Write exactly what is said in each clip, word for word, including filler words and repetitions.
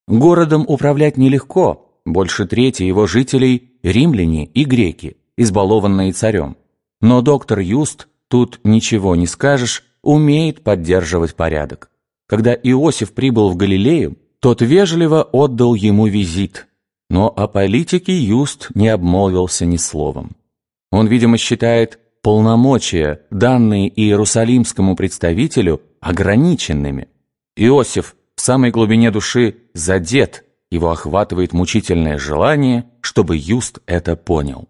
Городом управлять нелегко, больше трети его жителей – римляне и греки, избалованные царем. Но доктор Юст, тут ничего не скажешь, умеет поддерживать порядок. Когда Иосиф прибыл в Галилею, тот вежливо отдал ему визит, но о политике Юст не обмолвился ни словом. Он, видимо, считает полномочия, данные иерусалимскому представителю, ограниченными. Иосиф в самой глубине души задет, его охватывает мучительное желание, чтобы Юст это понял.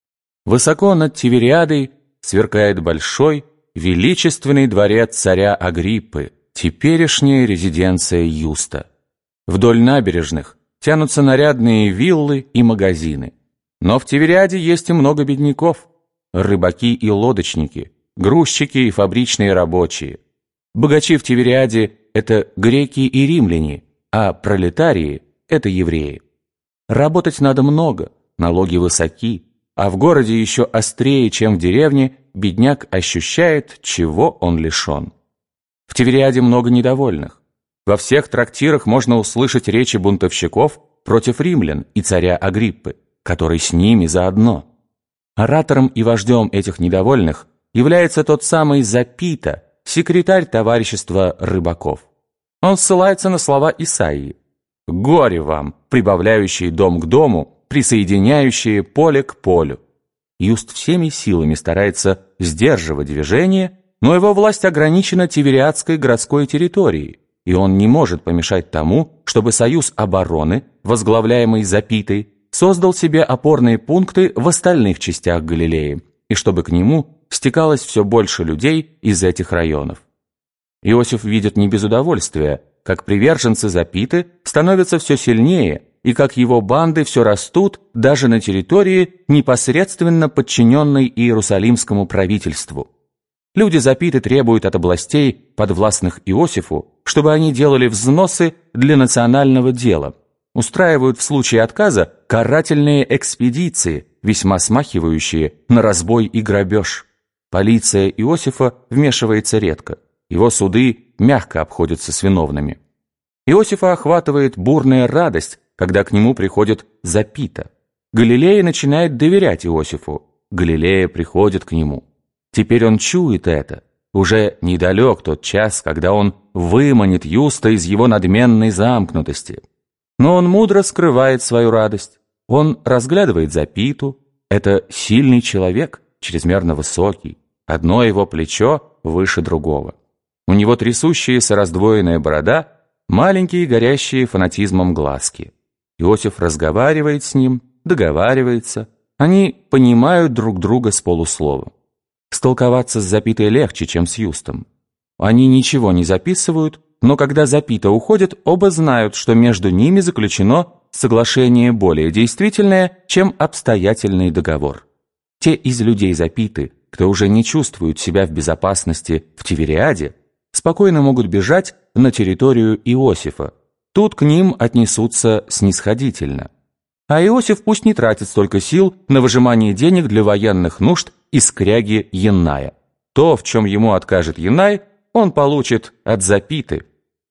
Высоко над Тивериадой сверкает большой, величественный дворец царя Агриппы, теперешняя резиденция Юста. Вдоль набережных тянутся нарядные виллы и магазины. Но в Тивериаде есть и много бедняков, рыбаки и лодочники, грузчики и фабричные рабочие. Богачи в Тивериаде – это греки и римляне, а пролетарии – это евреи. Работать надо много, налоги высоки, а в городе еще острее, чем в деревне, бедняк ощущает, чего он лишен. В Тивериаде много недовольных. Во всех трактирах можно услышать речи бунтовщиков против римлян и царя Агриппы, который с ними заодно. Оратором и вождем этих недовольных является тот самый Запита, секретарь товарищества рыбаков. Он ссылается на слова Исаии: «Горе вам, прибавляющие дом к дому, присоединяющие поле к полю». Юст всеми силами старается сдерживать движение, но его власть ограничена Тивериадской городской территорией, и он не может помешать тому, чтобы Союз обороны, возглавляемый Запитой, создал себе опорные пункты в остальных частях Галилеи, и чтобы к нему стекалось все больше людей из этих районов. Иосиф видит не без удовольствия, как приверженцы Запиты становятся все сильнее, и как его банды все растут даже на территории, непосредственно подчиненной Иерусалимскому правительству. Люди Запиты требуют от областей, подвластных Иосифу, чтобы они делали взносы для национального дела, устраивают в случае отказа карательные экспедиции, весьма смахивающие на разбой и грабеж. Полиция Иосифа вмешивается редко, его суды мягко обходятся с виновными. Иосифа охватывает бурная радость, когда к нему приходит Запита. Галилея начинает доверять Иосифу, Галилея приходит к нему. Теперь он чует это. Уже недалек тот час, когда он выманит Юста из его надменной замкнутости. Но он мудро скрывает свою радость. Он разглядывает Запиту. Это сильный человек, чрезмерно высокий. Одно его плечо выше другого. У него трясущаяся раздвоенная борода, маленькие горящие фанатизмом глазки. Иосиф разговаривает с ним, договаривается. Они понимают друг друга с полуслова. Столковаться с Запитой легче, чем с Юстом. Они ничего не записывают, но когда Запита уходит, оба знают, что между ними заключено соглашение более действительное, чем обстоятельный договор. Те из людей Запиты, кто уже не чувствует себя в безопасности в Тивериаде, спокойно могут бежать на территорию Иосифа. Тут к ним отнесутся снисходительно. А Иосиф пусть не тратит столько сил на выжимание денег для военных нужд из кряги Янная. То, в чем ему откажет Яннай, он получит от Запиты.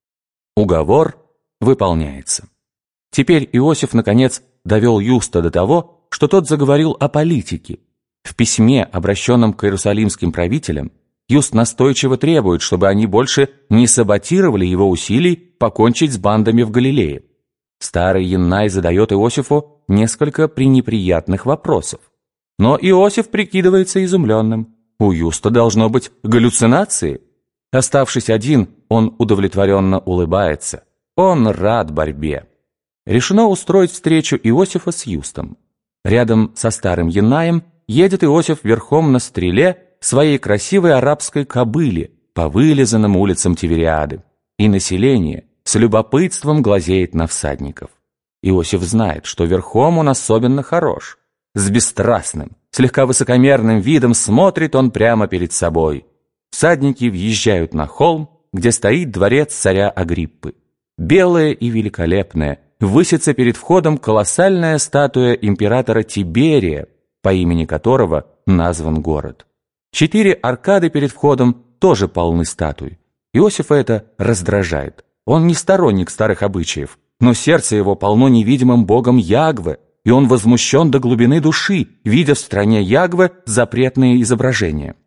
Уговор выполняется. Теперь Иосиф, наконец, довел Юста до того, что тот заговорил о политике. В письме, обращенном к иерусалимским правителям, Юст настойчиво требует, чтобы они больше не саботировали его усилий покончить с бандами в Галилее. Старый Яннай задает Иосифу несколько пренеприятных вопросов. Но Иосиф прикидывается изумленным. У Юста должно быть галлюцинации. Оставшись один, он удовлетворенно улыбается. Он рад борьбе. Решено устроить встречу Иосифа с Юстом. Рядом со старым Яннаем едет Иосиф верхом на стреле своей красивой арабской кобыле по вылизанным улицам Тивериады. И население с любопытством глазеет на всадников. Иосиф знает, что верхом он особенно хорош. С бесстрастным, слегка высокомерным видом смотрит он прямо перед собой. Всадники въезжают на холм, где стоит дворец царя Агриппы. Белая и великолепная, высится перед входом колоссальная статуя императора Тиберия, по имени которого назван город. Четыре аркады перед входом тоже полны статуй. Иосифа это раздражает. Он не сторонник старых обычаев. но сердце его полно невидимым богом Ягве, и он возмущен до глубины души, видя в стране Ягве запретные изображения.